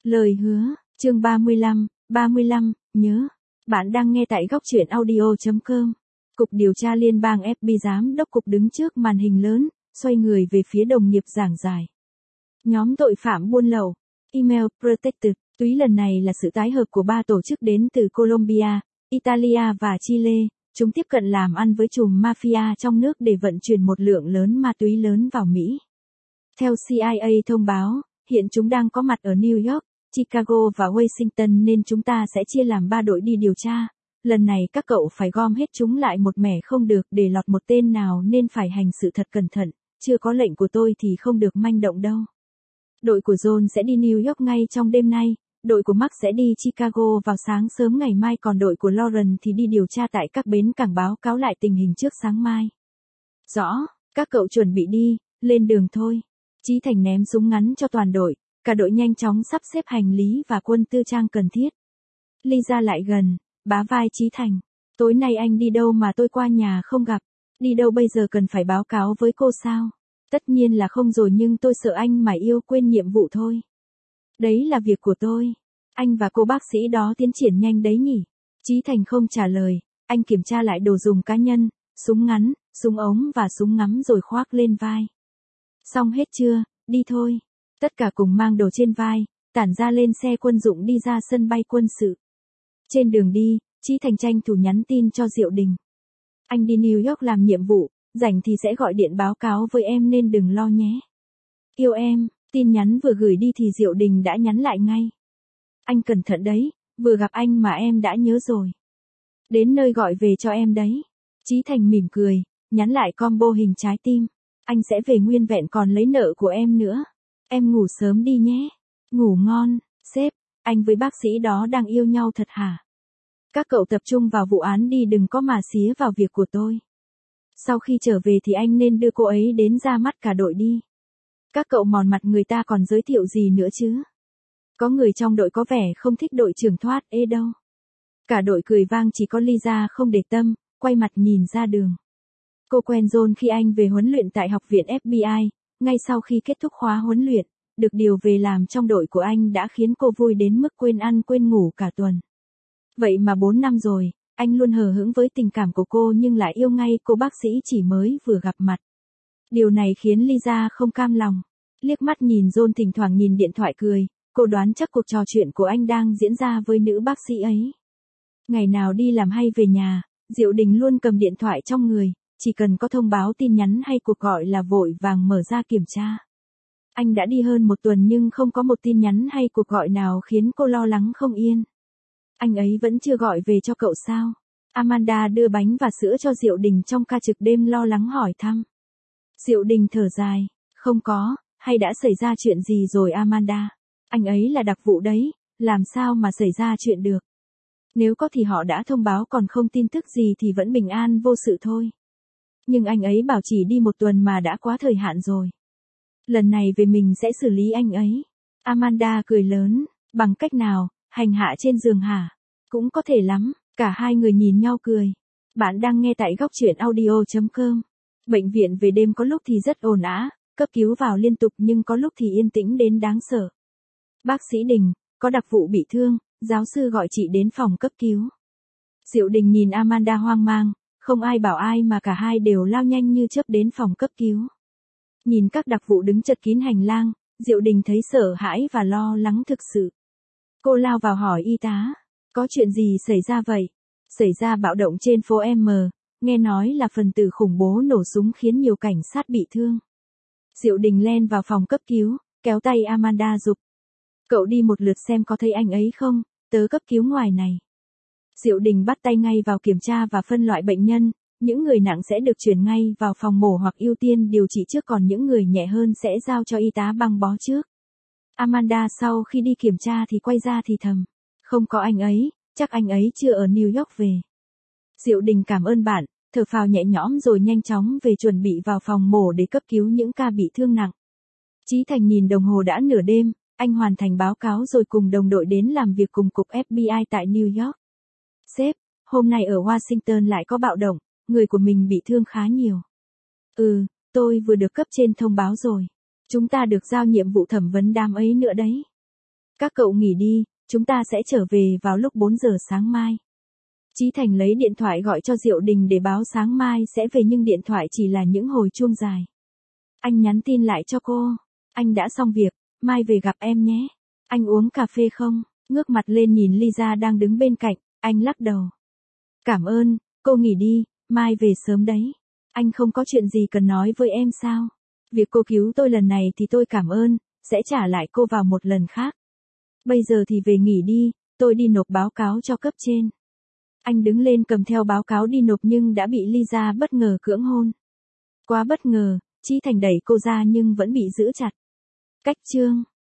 Lời hứa, chương 35, nhớ. Bạn đang nghe tại góc truyện audio.com. Cục điều tra liên bang FBI giám đốc cục đứng trước màn hình lớn, xoay người về phía đồng nghiệp giảng giải. Nhóm tội phạm buôn lậu, Email Protected, túy lần này là sự tái hợp của 3 tổ chức đến từ Colombia, Italia và Chile. Chúng tiếp cận làm ăn với trùm mafia trong nước để vận chuyển một lượng lớn ma túy lớn vào Mỹ. Theo CIA thông báo, hiện chúng đang có mặt ở New York, Chicago và Washington nên chúng ta sẽ chia làm 3 đội đi điều tra. Lần này các cậu phải gom hết chúng lại một mẻ không được để lọt một tên nào nên phải hành sự thật cẩn thận, chưa có lệnh của tôi thì không được manh động đâu. Đội của John sẽ đi New York ngay trong đêm nay, đội của Mark sẽ đi Chicago vào sáng sớm ngày mai còn đội của Lauren thì đi điều tra tại các bến cảng báo cáo lại tình hình trước sáng mai. Rõ, các cậu chuẩn bị đi, lên đường thôi. Chí Thành ném súng ngắn cho toàn đội, cả đội nhanh chóng sắp xếp hành lý và quân tư trang cần thiết. Lisa lại gần, bá vai Chí Thành. Tối nay anh đi đâu mà tôi qua nhà không gặp? Đi đâu bây giờ cần phải báo cáo với cô sao? Tất nhiên là không rồi nhưng tôi sợ anh mà yêu quên nhiệm vụ thôi. Đấy là việc của tôi. Anh và cô bác sĩ đó tiến triển nhanh đấy nhỉ? Chí Thành không trả lời, anh kiểm tra lại đồ dùng cá nhân, súng ngắn, súng ống và súng ngắm rồi khoác lên vai. Xong hết chưa, đi thôi. Tất cả cùng mang đồ trên vai, tản ra lên xe quân dụng đi ra sân bay quân sự. Trên đường đi, Chí Thành tranh thủ nhắn tin cho Diệu Đình. Anh đi New York làm nhiệm vụ, rảnh thì sẽ gọi điện báo cáo với em nên đừng lo nhé. Yêu em, tin nhắn vừa gửi đi thì Diệu Đình đã nhắn lại ngay. Anh cẩn thận đấy, vừa gặp anh mà em đã nhớ rồi. Đến nơi gọi về cho em đấy. Chí Thành mỉm cười, nhắn lại combo hình trái tim. Anh sẽ về nguyên vẹn còn lấy nợ của em nữa. Em ngủ sớm đi nhé. Ngủ ngon, sếp, anh với bác sĩ đó đang yêu nhau thật hả? Các cậu tập trung vào vụ án đi đừng có mà xía vào việc của tôi. Sau khi trở về thì anh nên đưa cô ấy đến ra mắt cả đội đi. Các cậu mòn mặt người ta còn giới thiệu gì nữa chứ? Có người trong đội có vẻ không thích đội trưởng thoát ê đâu. Cả đội cười vang chỉ có Lisa không để tâm, quay mặt nhìn ra đường. Cô quen John khi anh về huấn luyện tại học viện FBI, ngay sau khi kết thúc khóa huấn luyện, được điều về làm trong đội của anh đã khiến cô vui đến mức quên ăn quên ngủ cả tuần. Vậy mà 4 năm rồi, anh luôn hờ hững với tình cảm của cô nhưng lại yêu ngay cô bác sĩ chỉ mới vừa gặp mặt. Điều này khiến Lisa không cam lòng. Liếc mắt nhìn John thỉnh thoảng nhìn điện thoại cười, cô đoán chắc cuộc trò chuyện của anh đang diễn ra với nữ bác sĩ ấy. Ngày nào đi làm hay về nhà, Diệu Đình luôn cầm điện thoại trong người, chỉ cần có thông báo tin nhắn hay cuộc gọi là vội vàng mở ra kiểm tra. Anh đã đi hơn 1 tuần nhưng không có một tin nhắn hay cuộc gọi nào khiến cô lo lắng không yên. Anh ấy vẫn chưa gọi về cho cậu sao? Amanda đưa bánh và sữa cho Diệu Đình trong ca trực đêm lo lắng hỏi thăm. Diệu Đình thở dài, không có, hay đã xảy ra chuyện gì rồi Amanda? Anh ấy là đặc vụ đấy, làm sao mà xảy ra chuyện được? Nếu có thì họ đã thông báo còn không tin tức gì thì vẫn bình an vô sự thôi. Nhưng anh ấy bảo chỉ đi 1 tuần mà đã quá thời hạn rồi. Lần này về mình sẽ xử lý anh ấy. Amanda cười lớn, bằng cách nào, hành hạ trên giường hả? Cũng có thể lắm, cả hai người nhìn nhau cười. Bạn đang nghe tại góc truyện audio.com. Bệnh viện về đêm có lúc thì rất ồn ào, cấp cứu vào liên tục nhưng có lúc thì yên tĩnh đến đáng sợ. Bác sĩ Đình, có đặc vụ bị thương, giáo sư gọi chị đến phòng cấp cứu. Diệu Đình nhìn Amanda hoang mang, không ai bảo ai mà cả hai đều lao nhanh như chớp đến phòng cấp cứu. Nhìn các đặc vụ đứng chật kín hành lang, Diệu Đình thấy sợ hãi và lo lắng thực sự. Cô lao vào hỏi y tá, có chuyện gì xảy ra vậy? Xảy ra bạo động trên phố M, nghe nói là phần tử khủng bố nổ súng khiến nhiều cảnh sát bị thương. Diệu Đình len vào phòng cấp cứu, kéo tay Amanda giục. Cậu đi một lượt xem có thấy anh ấy không, tớ cấp cứu ngoài này. Diệu Đình bắt tay ngay vào kiểm tra và phân loại bệnh nhân, những người nặng sẽ được chuyển ngay vào phòng mổ hoặc ưu tiên điều trị trước còn những người nhẹ hơn sẽ giao cho y tá băng bó trước. Amanda sau khi đi kiểm tra thì quay ra thì thầm. Không có anh ấy, chắc anh ấy chưa ở New York về. Diệu Đình cảm ơn bạn, thở phào nhẹ nhõm rồi nhanh chóng về chuẩn bị vào phòng mổ để cấp cứu những ca bị thương nặng. Chí Thành nhìn đồng hồ đã nửa đêm, anh hoàn thành báo cáo rồi cùng đồng đội đến làm việc cùng cục FBI tại New York. Sếp, hôm nay ở Washington lại có bạo động, người của mình bị thương khá nhiều. Tôi vừa được cấp trên thông báo rồi. Chúng ta được giao nhiệm vụ thẩm vấn đám ấy nữa đấy. Các cậu nghỉ đi, chúng ta sẽ trở về vào lúc 4 giờ sáng mai. Chí Thành lấy điện thoại gọi cho Diệu Đình để báo sáng mai sẽ về nhưng điện thoại chỉ là những hồi chuông dài. Anh nhắn tin lại cho cô. Anh đã xong việc, mai về gặp em nhé. Anh uống cà phê không? Ngước mặt lên nhìn Lisa đang đứng bên cạnh, anh lắc đầu. Cảm ơn, cô nghỉ đi, mai về sớm đấy. Anh không có chuyện gì cần nói với em sao? Việc cô cứu tôi lần này thì tôi cảm ơn, sẽ trả lại cô vào một lần khác. Bây giờ thì về nghỉ đi, tôi đi nộp báo cáo cho cấp trên. Anh đứng lên cầm theo báo cáo đi nộp nhưng đã bị Lisa bất ngờ cưỡng hôn. Quá bất ngờ, Chí Thành đẩy cô ra nhưng vẫn bị giữ chặt. Cách chương